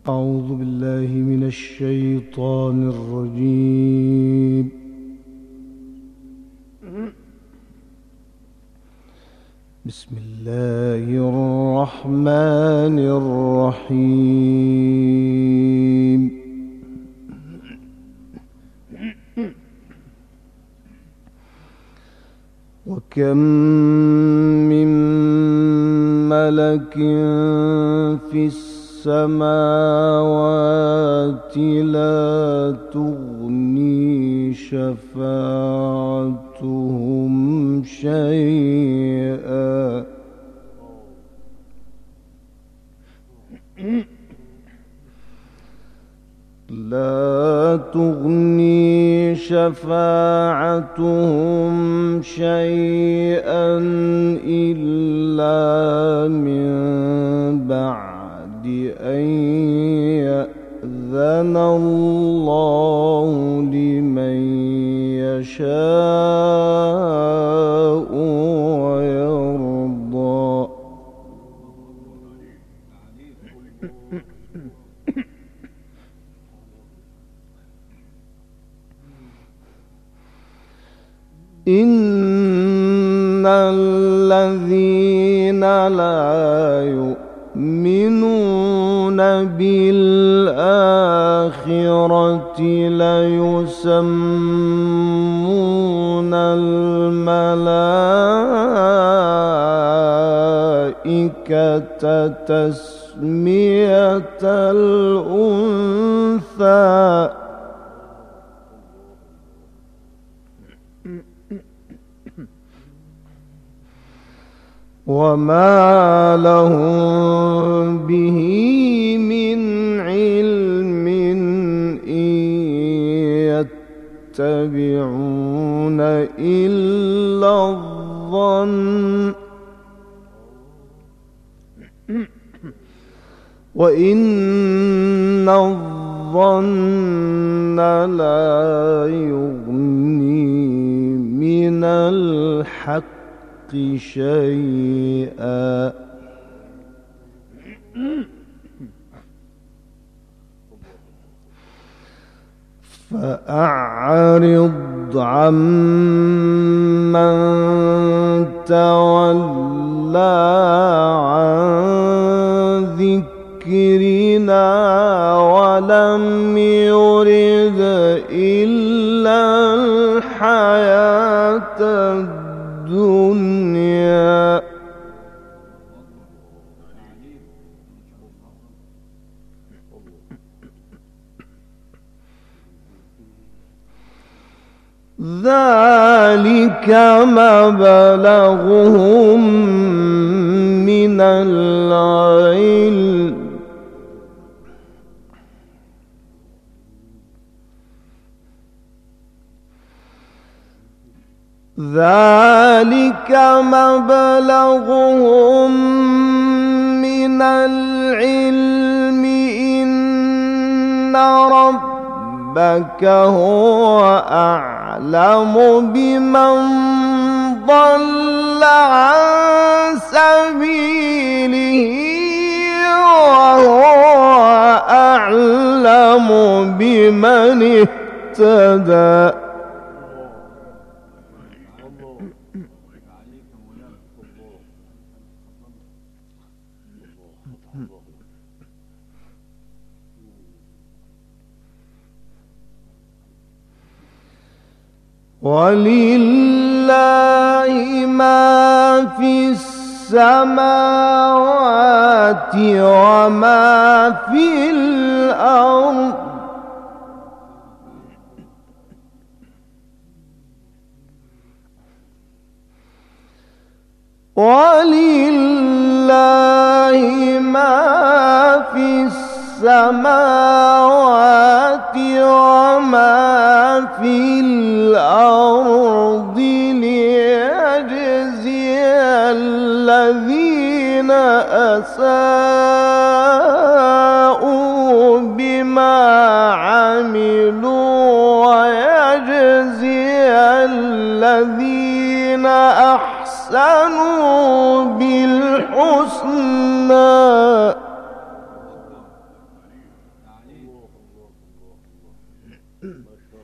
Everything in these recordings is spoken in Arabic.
أعوذ بالله من الشيطان الرجيم. بسم الله الرحمن الرحيم. وكم من ملك في السماوات لا تغني شفاعتهم شيئا إلا من بعد أن يأذن الله لمن يشاء ويرضى. إن الذين لا يؤمنون بالآخرة ليسمون الملائكة تسمية الأنثى. وما لهم به من علم إن يتبعون إلا الظن وإن الظن لا يغني من الحق شيئا. فأعرض عمن تولى عن ذكرنا ولم يرد إلا الحياة الدنيا. ذلك مبلغهم من العلم إن ربك هو أعلم بمن ضل عن سبيله وهو أعلم بمن اهتدى. ولله ما في السماوات وما في الأرض ولله ما في السماوات وما في الأرض ليجزي الذين أساءوا بما عملوا ويجزي الذين أحسنوا بالحسنى.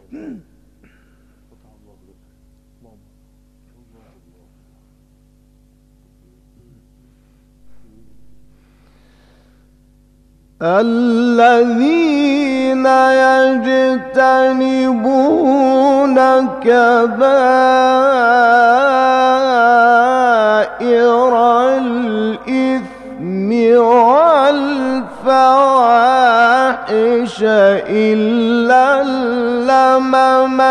الذين يجتنبون كبائر الإثم والفواحش إلا اللمم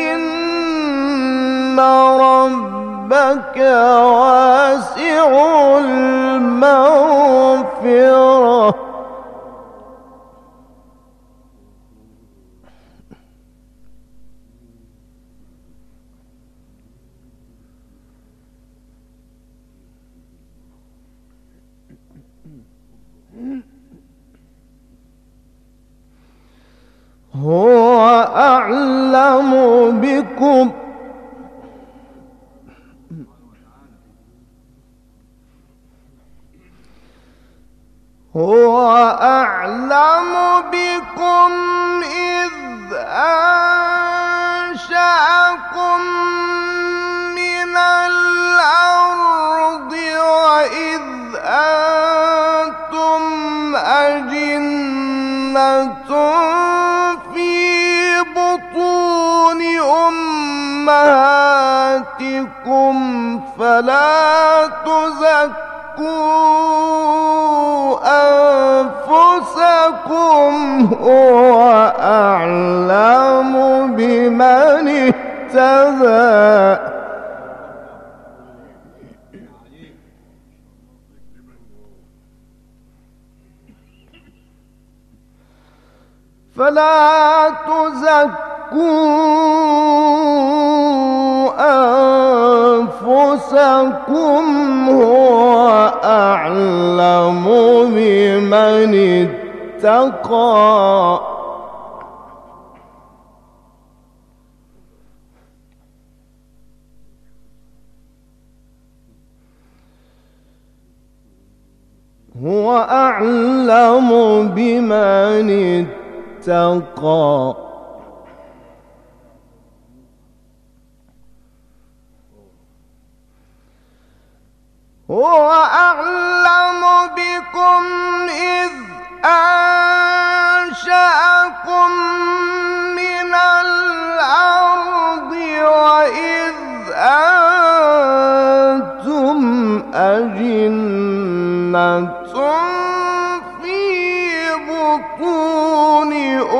إن ربك واسع المغفرة هو أعلم بكم هو أعلم بكم إذ أنشأكم من الأرض وإذ أنتم أجنة في بطون أمهاتكم فلا تزكوا أنفسكم هو أعلم بمن اهتدى فلا تزكوا أنفسكم هو أعلم بمن اتقى هو أعلم بمن اتقى هو أعلم بكم إذ أنشأكم من الأرض وإذ أنتم أجنة في بطون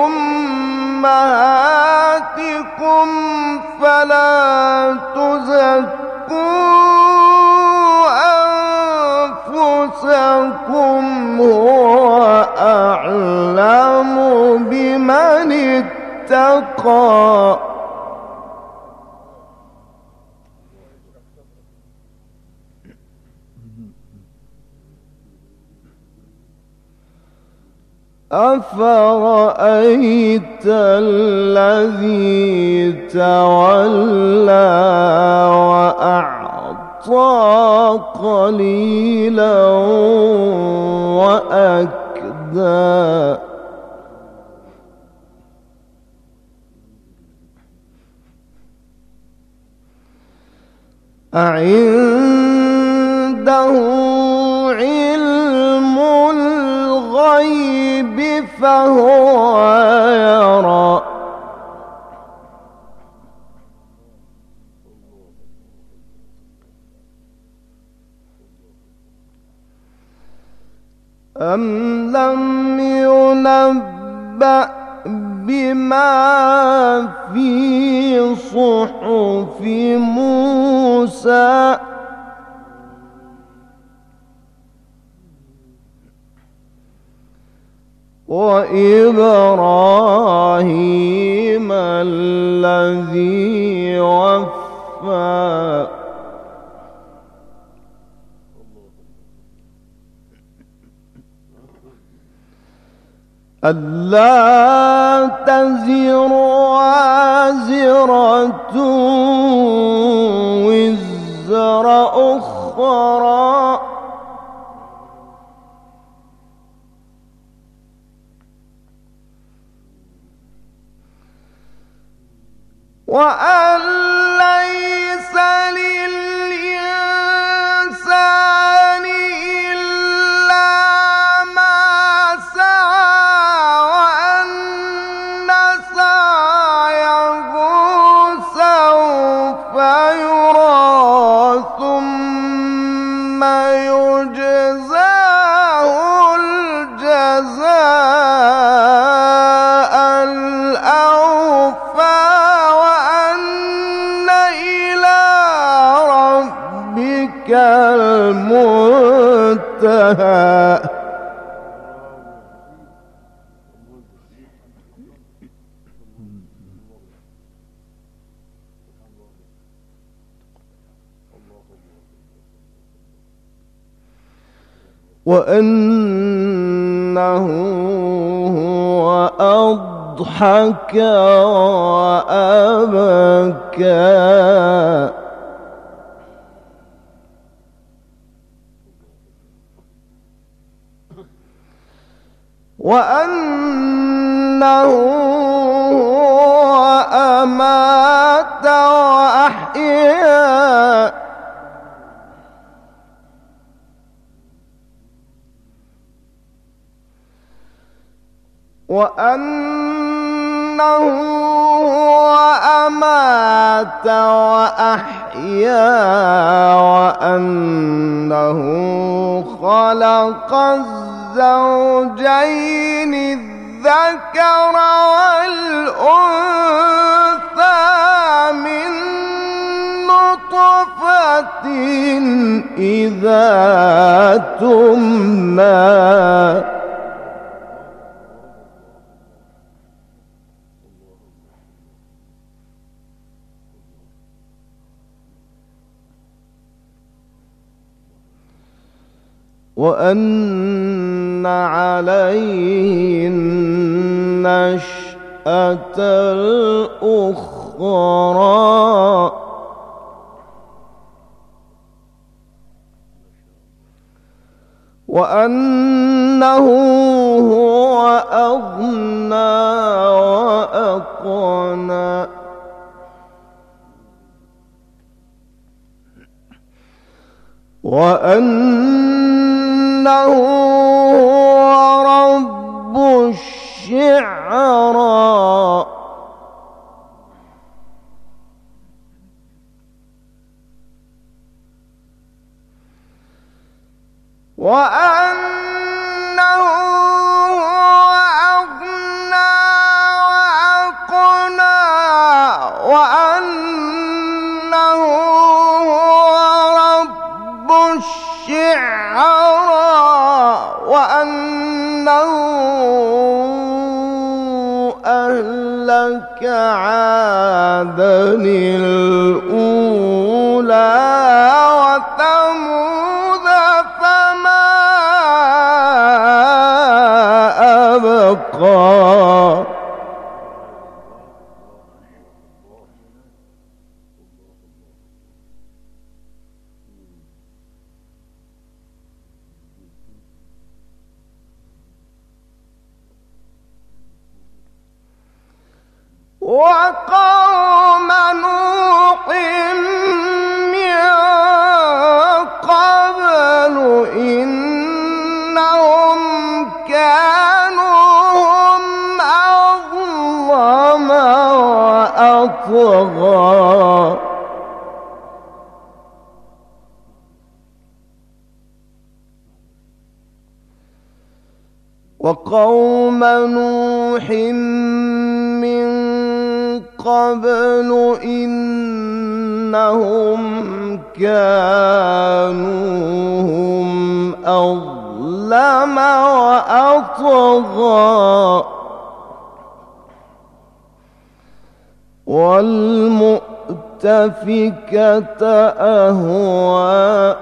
أمهاتكم فلا تزكوا أنفسكم هو أعلم بمن اتقى أفرأيت الذي تولى وأعطى قليلا وأكدى أعنده علم الغيب فهو يرى أم لم ينبأ بما في صحف موسى وإبراهيم الذي وفى ألا تزر وازرة وزر أخرى وأن ليس للإنسان إلا ما سعى وأن سعيه سوف يرى ثم يجزاه الجزاء الأوفى وأن إلى ربك المنتهى. وأنه هو أضحك وأبكى وأنه هو أمات وأحيا وأنه هو أمات وأحيا وأنه خلق الزوجين الذكر والأنثى من نطفة إذا تمنى وأن عليه النشأة الأخرى وأنه هو أغنى وأقنى وأنه هو رب الشعرى وأنه هو أغنى وأقنى وأنه هو رب الشعرى وأنه أهلك عادا الأولى وثمود فما أبقى وقوم نوح من قبل إنهم كانوا هم أظلم وأطغى وقوم نوح من قبل إنهم كانوا هم أظلم وأطغى والمؤتفكة أهوى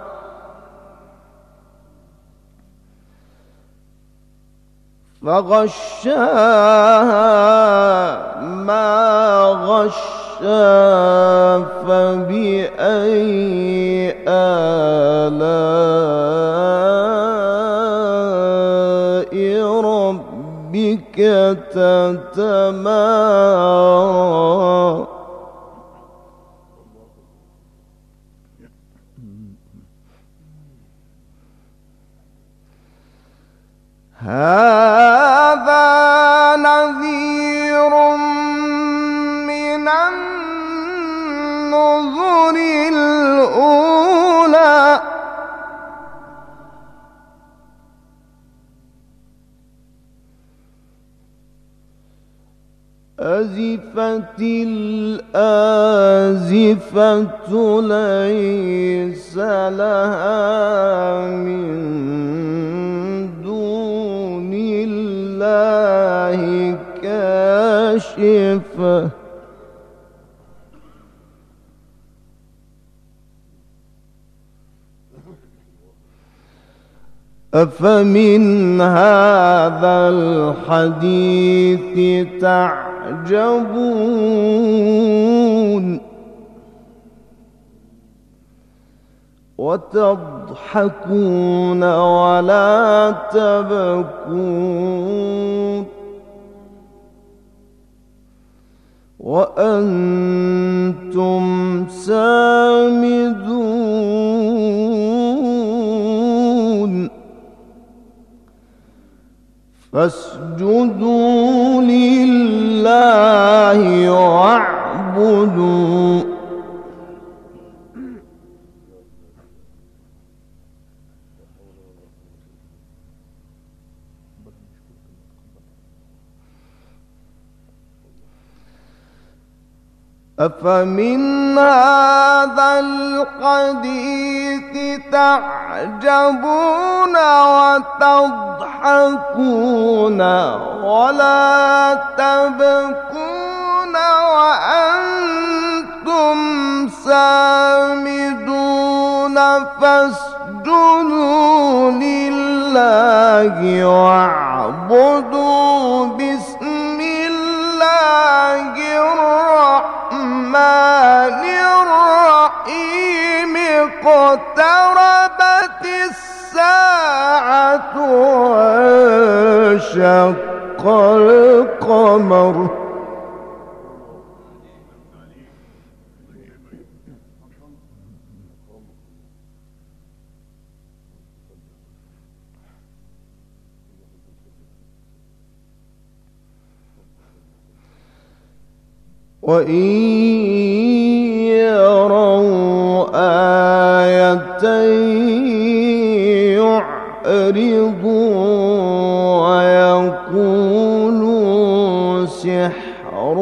فغشاها ما غشا فبأي آلاء ربك تتمارى هذا نذير من النذر الأولى أزفت الآزفة ليس لها من دون الله كاشفة أفمن هذا الحديث تعجبون وتضحكون ولا تبكون وأنتم سامدون فاسجدوا لله واعبدوا أفمن هذا الحديث تعجبون وتضحكون ولا تبكون وأنتم سامدون فاسجدوا لله واعبدوا بسم الله الرحمن الرحيم اقتربت الساعة وانشق القمر وإن يروا آية يعرضوا ويقولوا سحر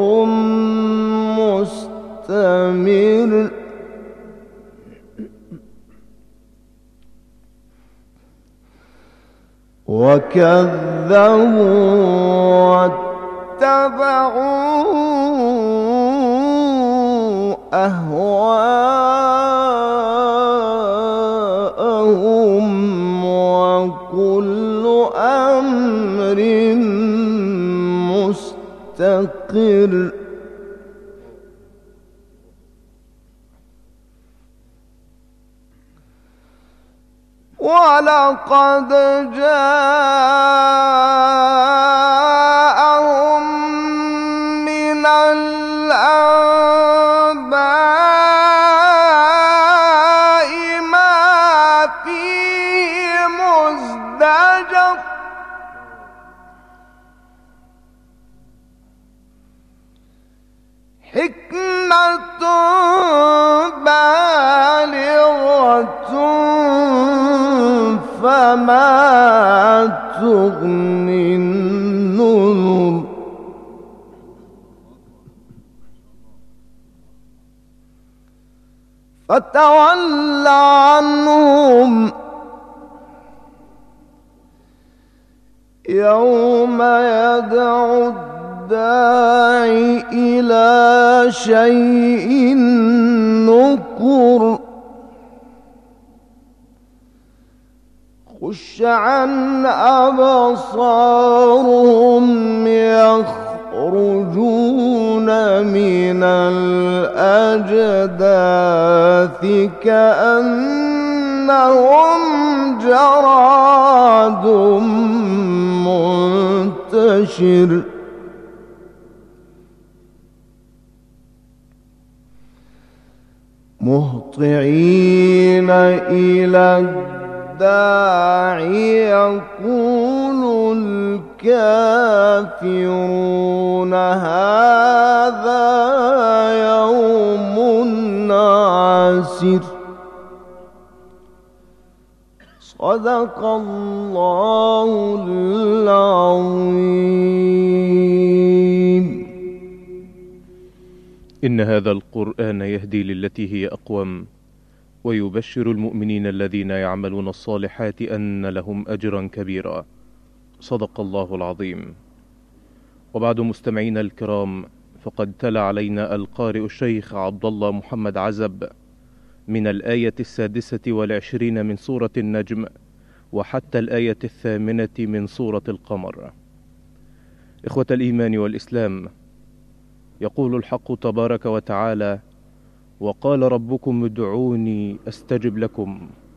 مستمر وكذبوا واتبعوا أهواءهم وكل أمر مستقر ولقد جاءهم من الأنباء ما فيه مزدجر حكمة بالغة فما تغني النذر فتول عنهم يوم يدعو الداعي إلى شيء نكر خش عن أبصارهم يخرجون من الأجداث كأنهم جراد منتشر مهطعين إلى الداعي يقول الكافرون هذا يوم عسر. صدق الله العظيم. إن هذا القرآن يهدي للتي هي أقوم ويبشر المؤمنين الذين يعملون الصالحات أن لهم أجرا كبيرا. صدق الله العظيم. وبعد، مستمعينا الكرام، فقد تلا علينا القارئ الشيخ عبد الله محمد عزب من الآية 26 من سورة النجم وحتى الآية 8 من سورة القمر. إخوة الإيمان والإسلام، يقول الحق تبارك وتعالى: وقال ربكم ادعوني أستجب لكم.